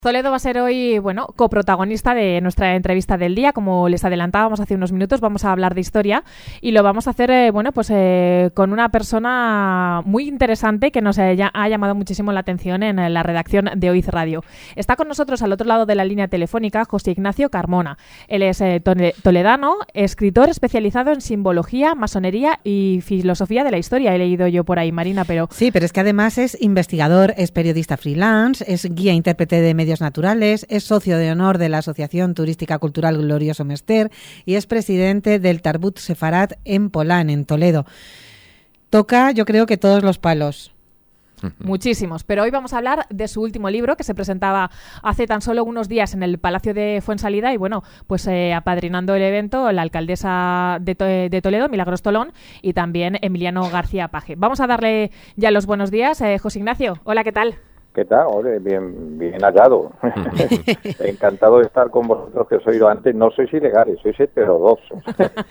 Toledo va a ser hoy, coprotagonista de nuestra entrevista del día. Como les adelantábamos hace unos minutos, vamos a hablar de historia y lo vamos a hacer, con una persona muy interesante que nos ha llamado muchísimo la atención en la redacción de OIZ Radio. Está con nosotros al otro lado de la línea telefónica José Ignacio Carmona. Él es toledano, escritor especializado en simbología, masonería y filosofía de la historia. He leído yo por ahí, Marina, pero... Sí, pero es que además es investigador, es periodista freelance, es guía intérprete de medios naturales, es socio de honor de la Asociación Turística Cultural Glorioso Mester y es presidente del Tarbut Sefarat en Polán, en Toledo. Toca, yo creo que todos los palos. Muchísimos, pero hoy vamos a hablar de su último libro que se presentaba hace tan solo unos días en el Palacio de Fuensalida y apadrinando el evento la alcaldesa de Toledo, Milagros Tolón, y también Emiliano García Paje. Vamos a darle ya los buenos días. José Ignacio, hola, ¿qué tal? ¿Qué tal? Ole, bien hallado. Encantado de estar con vosotros, que os he oído antes. No sois ilegales, sois heterodoxos.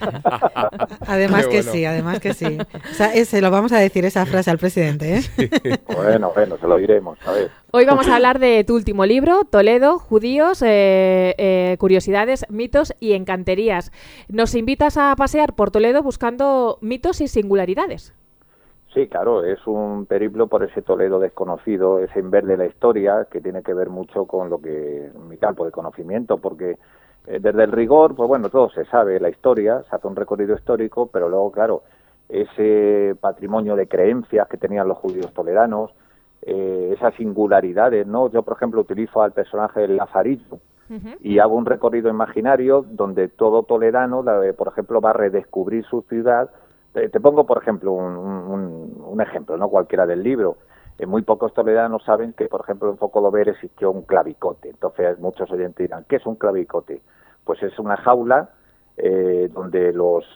Además que sí. O sea, se lo vamos a decir esa frase al presidente, ¿eh? Bueno, se lo diremos, a ver. Hoy vamos a hablar de tu último libro, Toledo, judíos, curiosidades, mitos y encanterías. Nos invitas a pasear por Toledo buscando mitos y singularidades. Sí, claro, es un periplo por ese Toledo desconocido, ese ver de la historia, que tiene que ver mucho con lo que mi campo de conocimiento, porque desde el rigor, todo se sabe, la historia, se hace un recorrido histórico, pero luego, claro, ese patrimonio de creencias que tenían los judíos toledanos, esas singularidades, ¿no? Yo, por ejemplo, utilizo al personaje del Lazarillo y hago un recorrido imaginario donde todo toledano, por ejemplo, va a redescubrir su ciudad. Te pongo, por ejemplo, un ejemplo, no cualquiera del libro. Muy pocos toledanos saben que, por ejemplo, en Focodover existió un clavicote. Entonces, muchos oyentes dirán, ¿qué es un clavicote? Pues es una jaula donde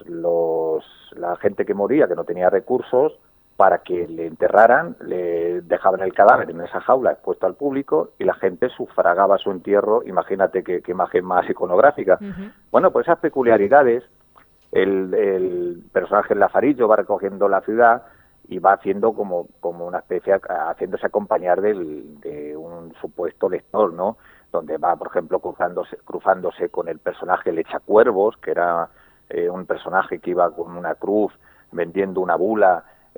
la gente que moría, que no tenía recursos, para que le enterraran, le dejaban el cadáver en esa jaula expuesto al público y la gente sufragaba su entierro. Imagínate qué imagen más iconográfica. Bueno, pues esas peculiaridades. El personaje Lazarillo va recorriendo la ciudad y va haciendo como una especie, haciéndose acompañar de un supuesto lector, ¿no? Donde va, por ejemplo, cruzándose con el personaje El Echacuervos, que era un personaje que iba con una cruz vendiendo una bula.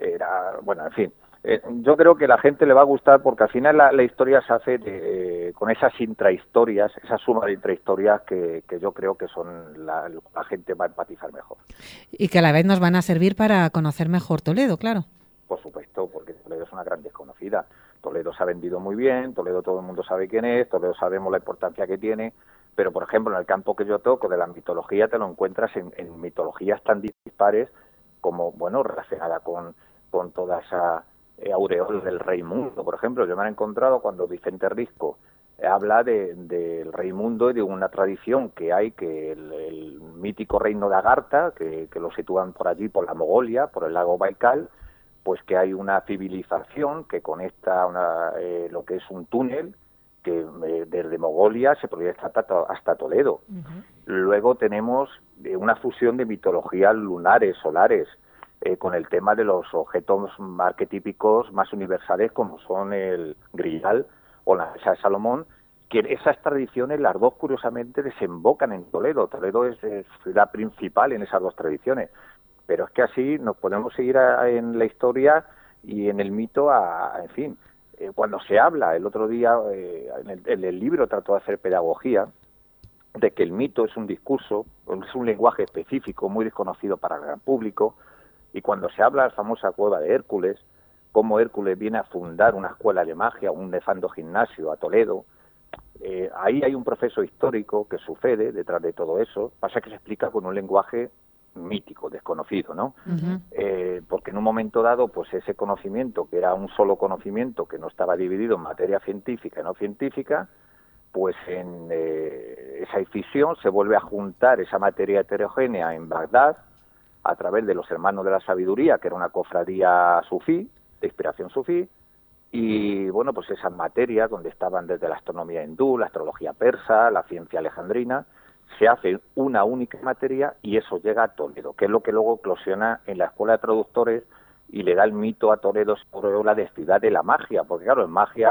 En fin. Yo creo que a la gente le va a gustar porque al final la historia se hace con esas intrahistorias, esa suma de intrahistorias que yo creo que son la gente va a empatizar mejor. Y que a la vez nos van a servir para conocer mejor Toledo, claro. Por supuesto, porque Toledo es una gran desconocida. Toledo se ha vendido muy bien, Toledo todo el mundo sabe quién es, Toledo sabemos la importancia que tiene, pero por ejemplo en el campo que yo toco de la mitología te lo encuentras en mitologías tan dispares como, relacionada con toda esa aureola del Reimundo, por ejemplo. Yo me he encontrado cuando Vicente Risco habla del Reimundo y de una tradición que hay, que el mítico reino de Agartha, que lo sitúan por allí, por la Mongolia, por el lago Baikal, pues que hay una civilización que conecta lo que es un túnel que desde Mongolia se proyecta hasta Toledo. Luego tenemos una fusión de mitologías lunares, solares, con el tema de los objetos arquetípicos más universales como son el Grial o la Mesa de Salomón, que esas tradiciones, las dos curiosamente desembocan en Toledo. Toledo es ciudad principal en esas dos tradiciones, pero es que así nos podemos seguir en la historia y en el mito, en fin. Cuando se habla, el otro día en el libro trato de hacer pedagogía, de que el mito es un discurso, es un lenguaje específico muy desconocido para el gran público. Y cuando se habla de la famosa cueva de Hércules, cómo Hércules viene a fundar una escuela de magia, un nefando gimnasio a Toledo, ahí hay un proceso histórico que sucede detrás de todo eso. Pasa que se explica con un lenguaje mítico, desconocido, ¿no? Porque en un momento dado, pues ese conocimiento, que era un solo conocimiento, que no estaba dividido en materia científica y no científica, pues en esa escisión se vuelve a juntar esa materia heterogénea en Bagdad, a través de los Hermanos de la Sabiduría, que era una cofradía sufí, de inspiración sufí, y pues esas materias donde estaban desde la astronomía hindú, la astrología persa, la ciencia alejandrina, se hace una única materia y eso llega a Toledo, que es lo que luego eclosiona en la Escuela de Traductores y le da el mito a Toledo sobre la de ciudad de la magia, porque claro, en magia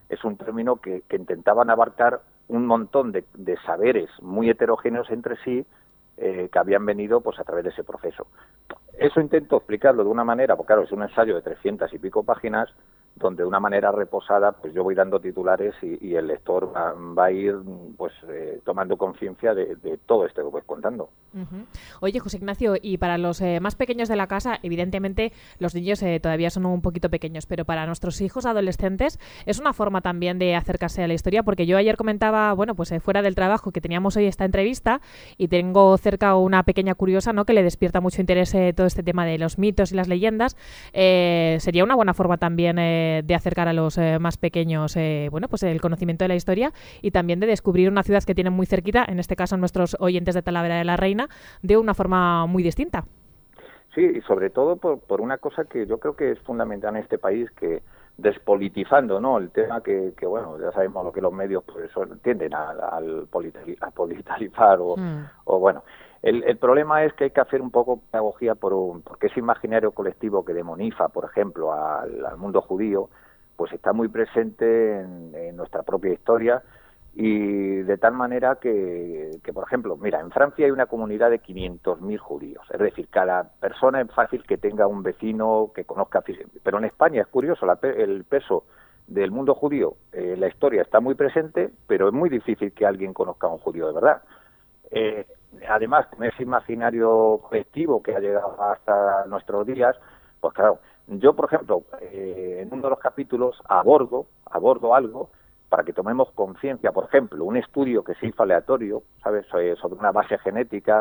es un término que intentaban abarcar un montón de saberes muy heterogéneos entre sí, que habían venido pues a través de ese proceso. Eso intento explicarlo de una manera, porque claro, es un ensayo de 300 y pico páginas, donde de una manera reposada pues yo voy dando titulares y el lector va a ir pues tomando conciencia de todo esto que voy contando. Uh-huh. Oye, José Ignacio, y para los más pequeños de la casa, evidentemente los niños todavía son un poquito pequeños, pero para nuestros hijos adolescentes es una forma también de acercarse a la historia, porque yo ayer comentaba, bueno, pues fuera del trabajo, que teníamos hoy esta entrevista y tengo cerca una pequeña curiosa, ¿no?, que le despierta mucho interés todo este tema de los mitos y las leyendas. Sería una buena forma también de acercar a los más pequeños, bueno, pues el conocimiento de la historia y también de descubrir una ciudad que tienen muy cerquita, en este caso nuestros oyentes de Talavera de la Reina, de una forma muy distinta. Sí, y sobre todo por una cosa que yo creo que es fundamental en este país, que despolitizando, ¿no?, el tema que bueno, ya sabemos lo que los medios pues tienden a politizar o bueno, el problema es que hay que hacer un poco pedagogía porque ese imaginario colectivo que demoniza, por ejemplo, al mundo judío, pues está muy presente en nuestra propia historia, y de tal manera que, por ejemplo, mira, en Francia hay una comunidad de 500.000 judíos, es decir, cada persona es fácil que tenga un vecino que conozca, pero en España es curioso, el peso del mundo judío, la historia está muy presente, pero es muy difícil que alguien conozca a un judío de verdad. Además, con ese imaginario colectivo que ha llegado hasta nuestros días, pues claro, yo, por ejemplo, en uno de los capítulos abordo algo para que tomemos conciencia, por ejemplo, un estudio que se hizo aleatorio, ¿sabes?, sobre una base genética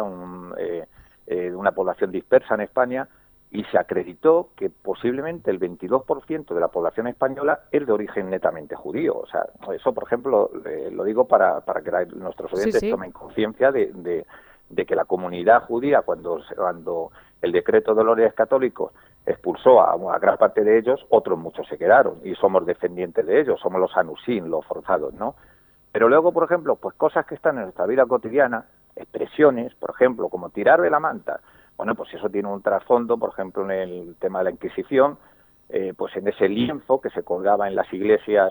de una población dispersa en España, y se acreditó que posiblemente el 22% de la población española es de origen netamente judío. O sea, eso, por ejemplo, lo digo para que nuestros oyentes tomen conciencia de que la comunidad judía, cuando el decreto de los Reyes Católicos expulsó a gran parte de ellos, otros muchos se quedaron, y somos descendientes de ellos, somos los anusín, los forzados, ¿no? Pero luego, por ejemplo, pues cosas que están en nuestra vida cotidiana, expresiones, por ejemplo, como tirar de la manta. Bueno, pues eso tiene un trasfondo, por ejemplo, en el tema de la Inquisición, pues en ese lienzo que se colgaba en las iglesias,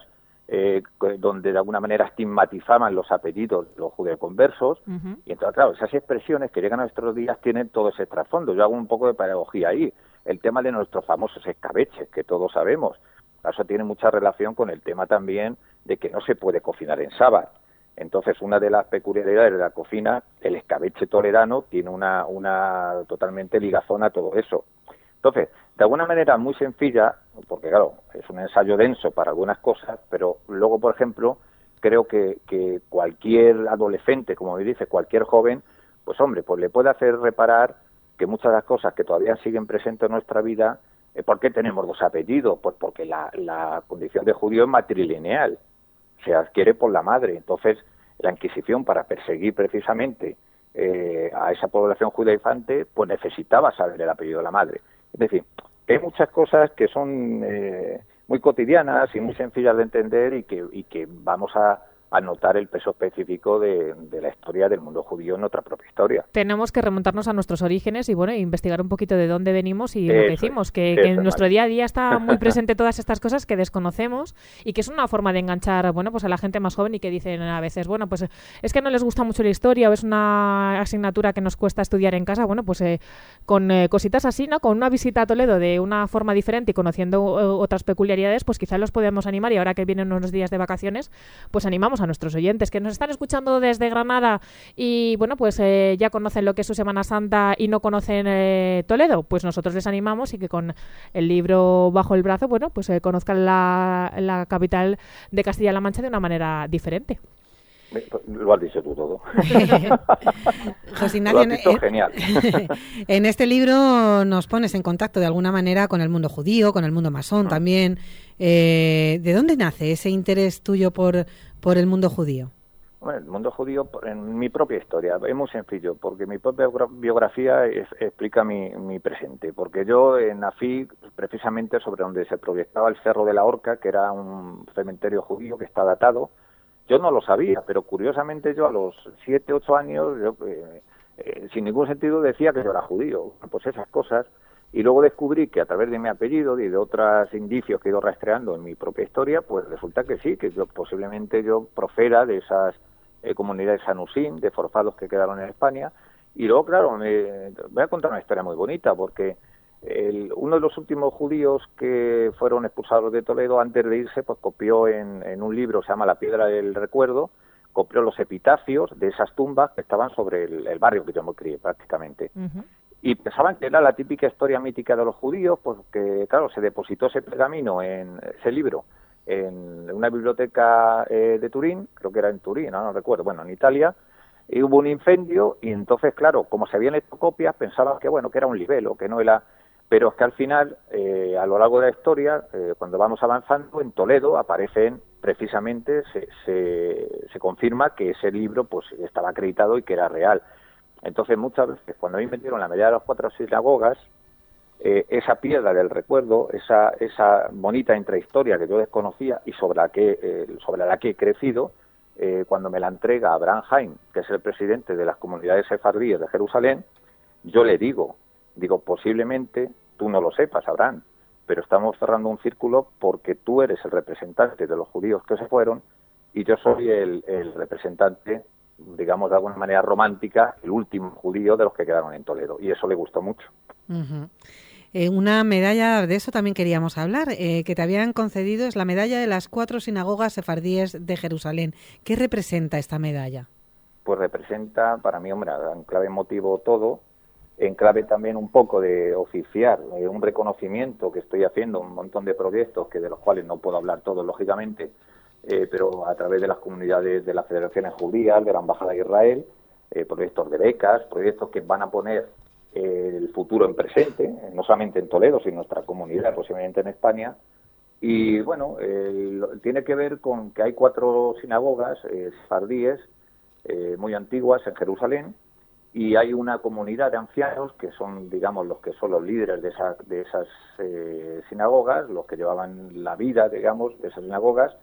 donde de alguna manera estigmatizaban los apellidos de los judeoconversos, y entonces, claro, esas expresiones que llegan a nuestros días tienen todo ese trasfondo. Yo hago un poco de pedagogía ahí. El tema de nuestros famosos escabeches, que todos sabemos, eso tiene mucha relación con el tema también de que no se puede cocinar en sábado. Entonces, una de las peculiaridades de la cocina, el escabeche toledano, tiene una totalmente ligazón a todo eso. Entonces, de alguna manera muy sencilla, porque claro, es un ensayo denso para algunas cosas, pero luego, por ejemplo, creo que cualquier adolescente, como me dice, cualquier joven, pues hombre, pues le puede hacer reparar que muchas de las cosas que todavía siguen presentes en nuestra vida, ¿por qué tenemos dos apellidos? Pues porque la condición de judío es matrilineal, se adquiere por la madre. Entonces, la Inquisición, para perseguir precisamente a esa población judaizante, pues necesitaba saber el apellido de la madre. Es decir, hay muchas cosas que son muy cotidianas y muy sencillas de entender, y que vamos a notar el peso específico de la historia del mundo judío en nuestra propia historia. Tenemos que remontarnos a nuestros orígenes y bueno, investigar un poquito de dónde venimos y lo que decimos, que en nuestro día a día está muy presente todas estas cosas que desconocemos, y que es una forma de enganchar, bueno, pues a la gente más joven, y que dicen a veces, bueno, pues es que no les gusta mucho la historia, o es una asignatura que nos cuesta estudiar en casa. Bueno, pues con cositas así, ¿no?, con una visita a Toledo de una forma diferente y conociendo otras peculiaridades, pues quizás los podemos animar, y ahora que vienen unos días de vacaciones, pues animamos a nuestros oyentes que nos están escuchando desde Granada y bueno, pues ya conocen lo que es su Semana Santa y no conocen Toledo. Pues nosotros les animamos, y que con el libro bajo el brazo, bueno, pues conozcan la capital de Castilla-La Mancha de una manera diferente. Lo has dicho tú todo. José Ignacio, lo has dicho genial. En este libro nos pones en contacto de alguna manera con el mundo judío, con el mundo masón también. ¿De dónde nace ese interés tuyo por el mundo judío? Bueno, el mundo judío, en mi propia historia, es muy sencillo, porque mi propia biografía explica mi presente, porque yo nací precisamente sobre donde se proyectaba el Cerro de la Horca, que era un cementerio judío que está datado. Yo no lo sabía, pero curiosamente yo a los 7, 8 años, sin ningún sentido decía que yo era judío. Pues esas cosas. Y luego descubrí que a través de mi apellido y de otros indicios que he ido rastreando en mi propia historia, pues resulta que sí, que posiblemente yo profera de esas comunidades sanusín, de forzados que quedaron en España. Y luego, claro, voy a contar una historia muy bonita, porque uno de los últimos judíos que fueron expulsados de Toledo, antes de irse, pues copió en un libro, se llama La Piedra del Recuerdo, copió los epitafios de esas tumbas que estaban sobre el barrio que yo me crié prácticamente. Y pensaban que era la típica historia mítica de los judíos, pues que, claro, se depositó ese pergamino, ese libro, en una biblioteca de Turín, creo que era en Turín, no recuerdo, bueno, en Italia, y hubo un incendio, y entonces, claro, como se habían hecho copias, pensaban que, bueno, que era un libelo, que no era... Pero es que al final, a lo largo de la historia, cuando vamos avanzando, en Toledo aparecen, precisamente, se confirma que ese libro pues estaba acreditado y que era real. Entonces, muchas veces, cuando a mí me dieron la medalla de las 4 sinagogas, esa piedra del recuerdo, esa bonita intrahistoria que yo desconocía y sobre la que he crecido, cuando me la entrega Abraham Haim, que es el presidente de las comunidades sefardíes de Jerusalén, yo le digo, posiblemente tú no lo sepas, Abraham, pero estamos cerrando un círculo porque tú eres el representante de los judíos que se fueron y yo soy el representante, digamos de alguna manera romántica, el último judío de los que quedaron en Toledo, y eso le gustó mucho. Una medalla, de eso también queríamos hablar, que te habían concedido, es la medalla de las 4 sinagogas sefardíes de Jerusalén. ¿Qué representa esta medalla? Pues representa, para mí, hombre, en clave emotivo todo, en clave también un poco de oficiar, un reconocimiento que estoy haciendo, un montón de proyectos que de los cuales no puedo hablar todos, lógicamente, pero a través de las comunidades de las federaciones judías, de la Embajada de Israel, proyectos de becas, proyectos que van a poner el futuro en presente, no solamente en Toledo, sino en nuestra comunidad, posiblemente en España. Y bueno, tiene que ver con que hay 4 sinagogas sefardíes muy antiguas en Jerusalén, y hay una comunidad de ancianos que son, digamos, los que son los líderes de esas sinagogas, los que llevaban la vida, digamos, de esas sinagogas,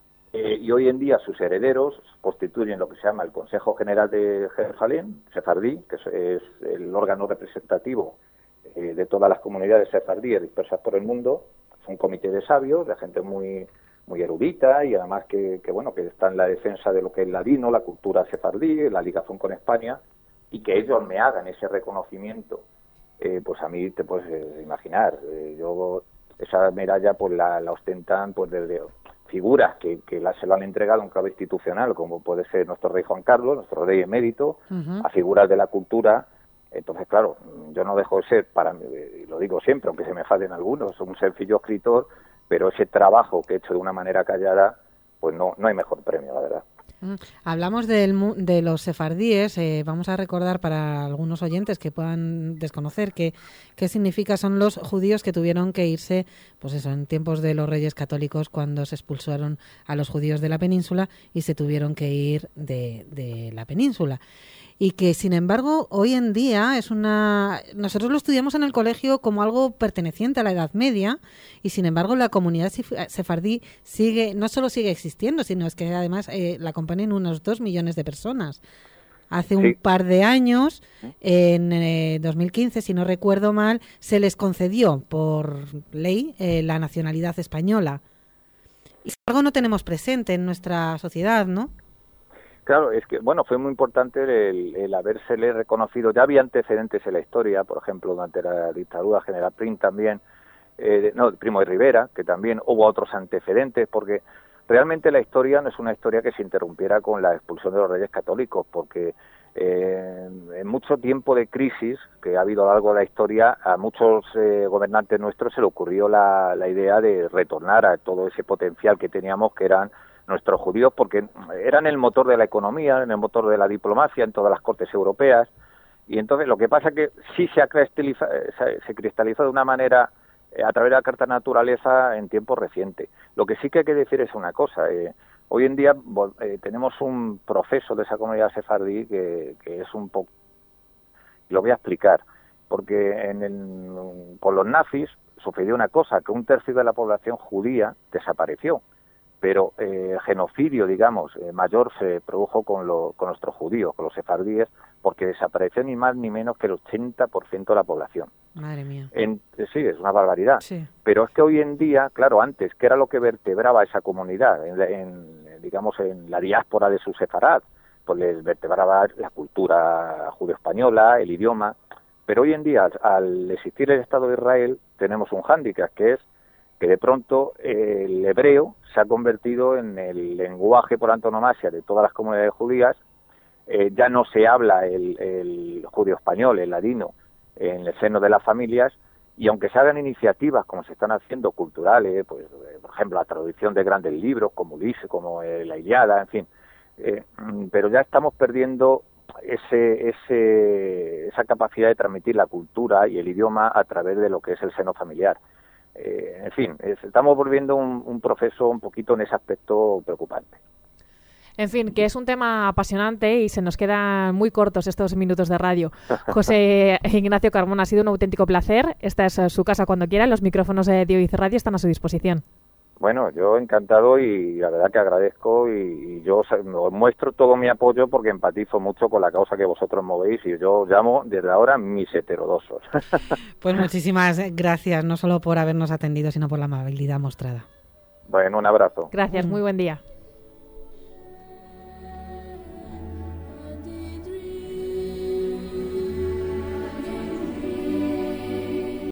y hoy en día sus herederos constituyen lo que se llama el Consejo General de Jerusalén, sefardí, que es el órgano representativo de todas las comunidades sefardíes dispersas por el mundo. Es un comité de sabios, de gente muy erudita, y además que está en la defensa de lo que es ladino, la cultura sefardí, la ligación con España, y que ellos me hagan ese reconocimiento, pues a mí te puedes imaginar, yo esa medalla pues la ostentan pues desde figuras que se lo han entregado en clave institucional, como puede ser nuestro rey Juan Carlos, nuestro rey emérito, a figuras de la cultura. Entonces, claro, yo no dejo de ser, y lo digo siempre, aunque se me faden algunos, un sencillo escritor, pero ese trabajo que he hecho de una manera callada, pues no hay mejor premio, la verdad. Hablamos de los sefardíes, vamos a recordar para algunos oyentes que puedan desconocer qué significa. Son los judíos que tuvieron que irse, pues eso, en tiempos de los reyes católicos, cuando se expulsaron a los judíos de la península y se tuvieron que ir de la península. Y que, sin embargo, hoy en día nosotros lo estudiamos en el colegio como algo perteneciente a la Edad Media, y sin embargo la comunidad sefardí no solo sigue existiendo, sino es que además la componen unos 2 millones de personas. Hace un par de años, en 2015, si no recuerdo mal, se les concedió por ley la nacionalidad española. Y sin embargo no tenemos presente en nuestra sociedad, ¿no? Claro, es que, fue muy importante el habérsele reconocido. Ya había antecedentes en la historia, por ejemplo, durante la dictadura General Prim también, Primo de Rivera, que también hubo otros antecedentes, porque realmente la historia no es una historia que se interrumpiera con la expulsión de los reyes católicos, porque en mucho tiempo de crisis que ha habido a lo largo de la historia, a muchos gobernantes nuestros se le ocurrió la idea de retornar a todo ese potencial que teníamos, que eran nuestros judíos, porque eran el motor de la economía, el motor de la diplomacia en todas las cortes europeas. Y entonces lo que pasa es que sí se cristalizó de una manera a través de la Carta de Naturaleza en tiempos recientes. Lo que sí que hay que decir es una cosa, hoy en día tenemos un proceso de esa comunidad sefardí que es un poco... Lo voy a explicar, porque con los nazis sucedió una cosa, que 1/3 de la población judía desapareció. Pero el genocidio, digamos, mayor se produjo con nuestros judíos, con los sefardíes, porque desapareció ni más ni menos que el 80% de la población. Madre mía. Sí, es una barbaridad. Sí. Pero es que hoy en día, claro, antes, ¿qué era lo que vertebraba esa comunidad? Digamos, en la diáspora de su sefarad, pues les vertebraba la cultura judeo-española, el idioma. Pero hoy en día, al existir el Estado de Israel, tenemos un hándicap, que es que de pronto el hebreo se ha convertido en el lenguaje por antonomasia de todas las comunidades judías. Ya no se habla el judeo-español, el ladino, en el seno de las familias, y aunque se hagan iniciativas como se están haciendo culturales, pues por ejemplo la traducción de grandes libros como Ulises, como la Ilíada, en fin, pero ya estamos perdiendo esa capacidad de transmitir la cultura y el idioma a través de lo que es el seno familiar. En fin, estamos volviendo un proceso un poquito en ese aspecto preocupante. En fin, que es un tema apasionante y se nos quedan muy cortos estos minutos de radio. José Ignacio Carmona, ha sido un auténtico placer. Esta es su casa cuando quiera. Los micrófonos de Dio Radio están a su disposición. Bueno, yo encantado y la verdad que agradezco y yo os muestro todo mi apoyo porque empatizo mucho con la causa que vosotros movéis y yo llamo desde ahora mis heterodoxos. Pues muchísimas gracias, no solo por habernos atendido, sino por la amabilidad mostrada. Bueno, un abrazo. Gracias, muy buen día.